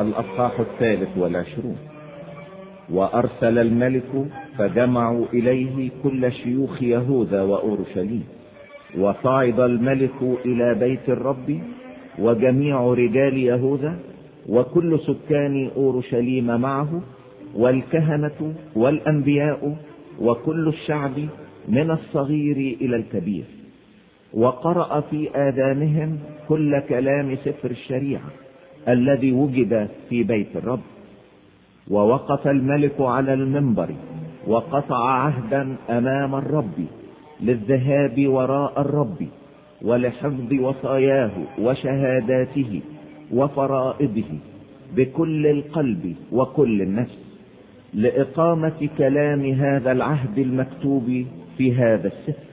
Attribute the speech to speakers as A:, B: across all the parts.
A: الأصحاح 23. وأرسل الملك فجمعوا إليه كل شيوخ يهوذا وأورشليم، وصعد الملك إلى بيت الرب وجميع رجال يهوذا وكل سكان أورشليم معه، والكهنة والأنبياء وكل الشعب من الصغير إلى الكبير، وقرأ في آذانهم كل كلام سفر الشريعة الذي وجد في بيت الرب. ووقف الملك على المنبر وقطع عهدا أمام الرب للذهاب وراء الرب ولحفظ وصاياه وشهاداته وفرائضه بكل القلب وكل النفس، لإقامة كلام هذا العهد المكتوب في هذا السفر.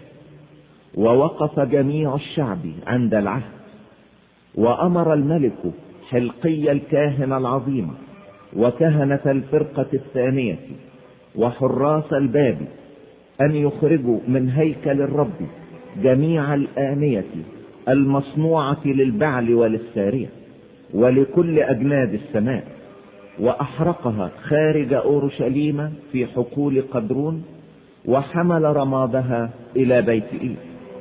A: ووقف جميع الشعب عند العهد. وأمر الملك حلقي الكاهن العظيم وكهنة الفرقة الثانية وحراس الباب أن يخرجوا من هيكل الرب جميع الآنية المصنوعة للبعل وللسارية ولكل أجناد السماء، وأحرقها خارج أورشليم في حقول قدرون، وحمل رمادها إلى بيت إيل.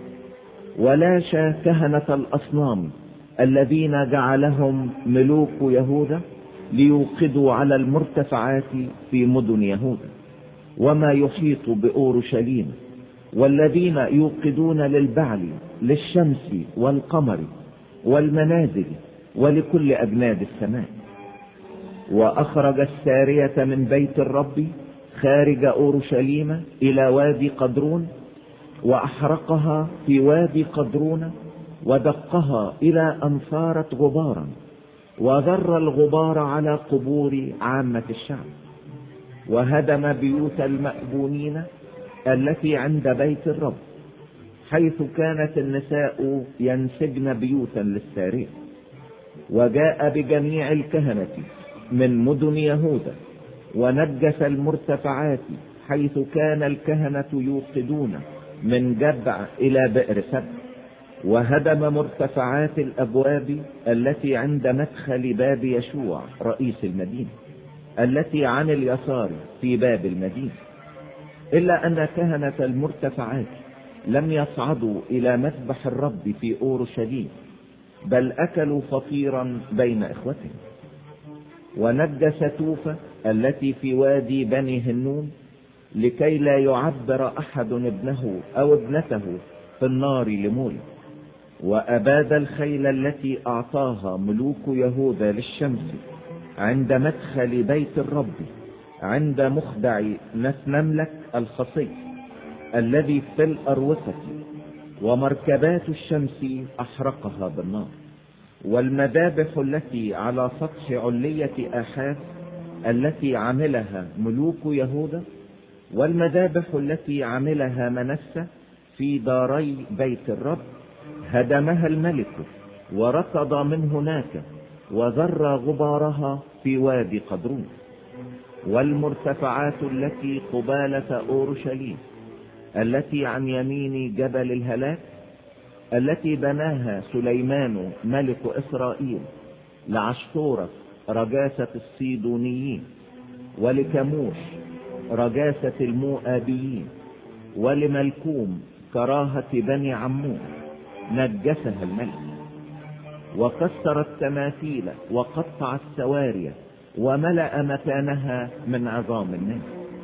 A: ولاشى كهنة الأصنام الذين جعلهم ملوك يهوذا ليوقدوا على المرتفعات في مدن يهوذا وما يحيط بأورشليم، والذين يوقدون للبعل للشمس والقمر والمنازل ولكل أجناد السماء. وأخرج السارية من بيت الرب خارج أورشليم إلى وادي قدرون، وأحرقها في وادي قدرون ودقها إلى أن صارت غبارا، وذر الغبار على قبور عامة الشعب. وهدم بيوت المأبونين التي عند بيت الرب، حيث كانت النساء ينسجن بيوتا للسارية. وجاء بجميع الكهنة من مدن يهوذا ونجس المرتفعات حيث كان الكهنة يوقدون من جبع إلى بئر سبع. وهدم مرتفعات الأبواب التي عند مدخل باب يشوع رئيس المدينة التي عن اليسار في باب المدينة، إلا أن كهنة المرتفعات لم يصعدوا إلى مذبح الرب في أورشليم، بل أكلوا فطيرا بين إخوتهم. ونجس توفة التي في وادي بني هنوم، لكي لا يعبر أحد ابنه أو ابنته في النار لموله. وأباد الخيل التي أعطاها ملوك يهوذا للشمس عند مدخل بيت الرب عند مخدع نسنملك الخصي الذي في الأروسة، ومركبات الشمس أحرقها بالنار. والمذابح التي على سطح علية آحاز التي عملها ملوك يهوذا، والمذابح التي عملها منسى في داري بيت الرب، هدمها الملك وركض من هناك وذر غبارها في وادي قدرون. والمرتفعات التي قبالة أورشليم التي عن يمين جبل الهلاك، التي بناها سليمان ملك إسرائيل لعشتورة رجاسة الصيدونيين، ولكموش رجاسة المؤابيين، ولملكوم كراهة بني عمون، نجسها الملك. وكسر التماثيل وقطع السواري وملأ مكانها من عظام الناس.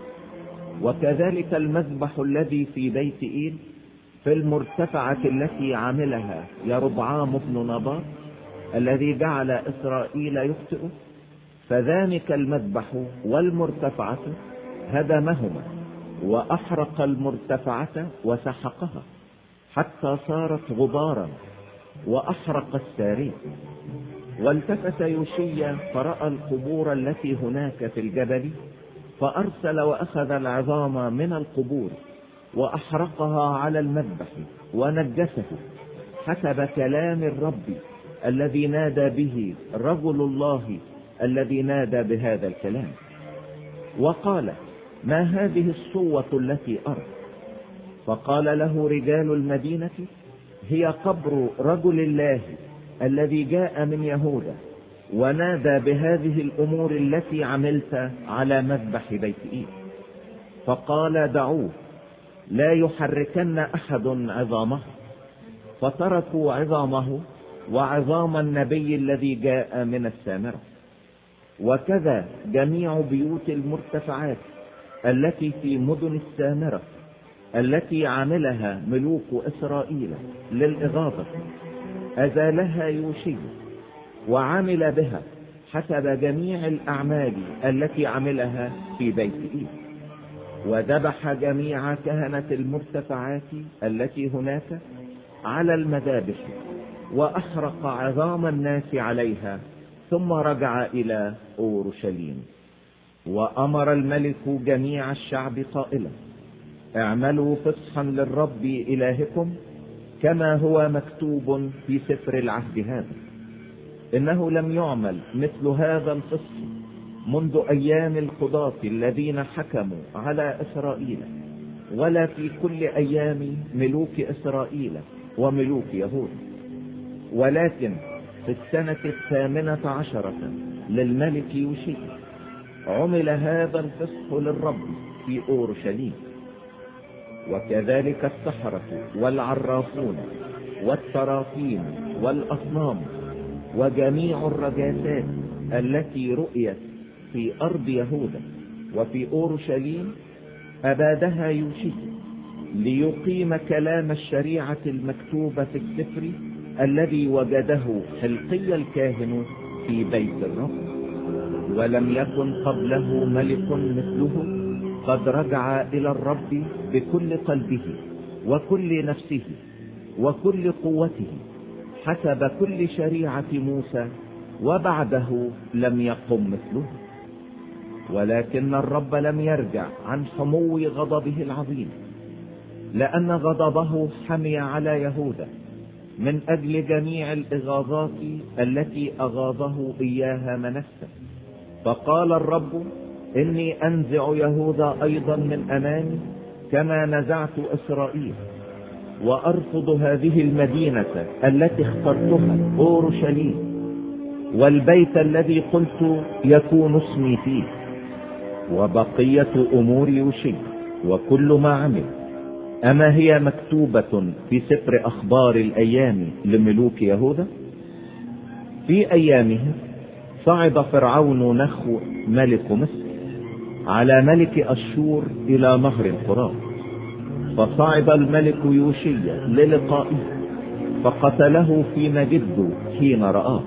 A: وكذلك المذبح الذي في بيت إيل في المرتفعة التي عملها يربعام بن نباط الذي جعل إسرائيل يخطئ، فذلك المذبح والمرتفعة هدمهما، وأحرق المرتفعة وسحقها حتى صارت غبارا، وأحرق السارية. والتفت يوشيا فرأى القبور التي هناك في الجبل، فأرسل وأخذ العظام من القبور وأحرقها على المذبح ونجسه حسب كلام الرب الذي نادى به رجل الله الذي نادى بهذا الكلام. وقال: ما هذه الصوة التي أرى؟ فقال له رجال المدينة: هي قبر رجل الله الذي جاء من يهوذا، ونادى بهذه الأمور التي عملت على مذبح بيت إيل، فقال دعوه لا يحركن أحد عظامه. فتركوا عظامه وعظام النبي الذي جاء من السامرة. وكذا جميع بيوت المرتفعات التي في مدن السامرة التي عملها ملوك إسرائيل للإغاظة أزالها يوشيا وعمل بها حسب جميع الأعمال التي عملها في بيت إيل. وذبح جميع كهنة المرتفعات التي هناك على المذابح وأحرق عظام الناس عليها، ثم رجع إلى أورشليم. وأمر الملك جميع الشعب قائلا: اعملوا فصحا للرب إلهكم كما هو مكتوب في سفر العهد هذا. إنه لم يعمل مثل هذا الفصح منذ أيام القضاة الذين حكموا على إسرائيل، ولا في كل أيام ملوك إسرائيل وملوك يهود. ولكن في السنة 18 للملك يوشيا عمل هذا الفصح للرب في أورشليم. وكذلك السحرة والعرافون والترافين والأصنام وجميع الرجاسات التي رؤيت في أرض يهوذا وفي أورشليم أبادها يوشيا ليقيم كلام الشريعة المكتوبة في السفر الذي وجده حلقي الكاهن في بيت الرب. ولم يكن قبله ملك مثله قد رجع إلى الرب بكل قلبه وكل نفسه وكل قوته حسب كل شريعة موسى، وبعده لم يقم مثله. ولكن الرب لم يرجع عن حمو غضبه العظيم، لأن غضبه حمي على يهوذا من أجل جميع الإغاظات التي أغاظه إياها منسى. فقال الرب: إني أنزع يهوذا أيضا من أمامي كما نزعت إسرائيل، وأرفض هذه المدينة التي اخترتها أورشليم والبيت الذي قلت يكون اسمي فيه. وبقية أمور يوشيا وكل ما عمل أما هي مكتوبة في سفر أخبار الأيام لملوك يهوذا؟ في أيامه صعد فرعون نخو ملك مصر على ملك أشور إلى نهر الفرات، فصعد الملك يوشيا للقائه فقتله في مجده حين رآه،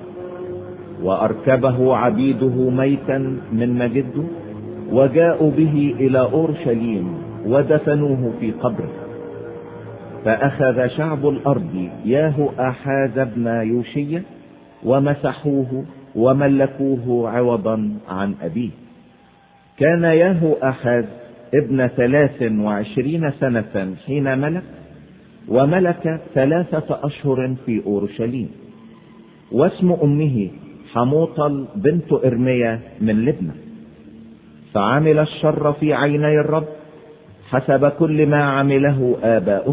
A: وأركبه عبيده ميتا من مجده وجاءوا به إلى أورشليم ودفنوه في قبره. فأخذ شعب الأرض ياهو آحاز ابن يوشيا ومسحوه وملكوه عوضا عن أبيه. كان ياهو آحاز ابن 23 سنة حين ملك، وملك 3 أشهر في أورشليم. واسم أمه حموطل بنت إرميا من لبنى. فعمل الشر في عيني الرب حسب كل ما عمله آباؤه.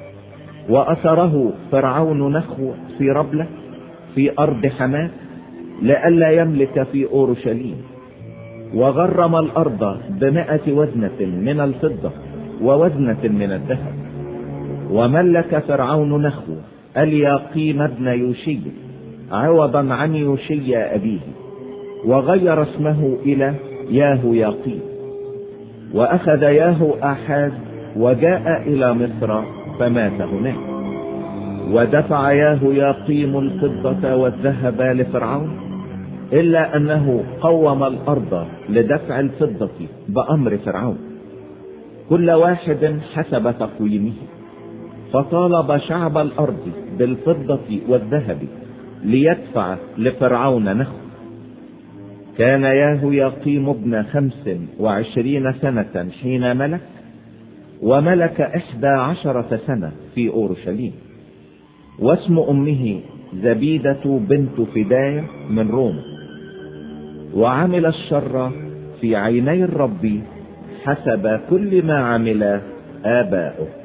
A: وأسره فرعون نخو في ربلة في أرض حماة لئلا يملك في أورشليم، وغرم الأرض ب100 وزنة من الفضة ووزنة من الذهب. وملك فرعون نخو الياقيم ابن يوشيا عوضا عن يوشيا أبيه، وغير اسمه إلى ياهو ياقيم. وأخذ ياهو آحاز وجاء إلى مصر فمات هناك. ودفع ياهو ياقيم الفضة والذهب لفرعون، إلا أنه قوم الأرض لدفع الفضة بأمر فرعون كل واحد حسب تقويمه. فطالب شعب الأرض بالفضة والذهب ليدفع لفرعون نخو. كان ياهو ياقيم ابن 25 سنة حين ملك، وملك 11 سنة في أورشليم. واسم أمه زبيدة بنت فداية من روم. وعمل الشر في عيني الرب حسب كل ما عمل آباؤه.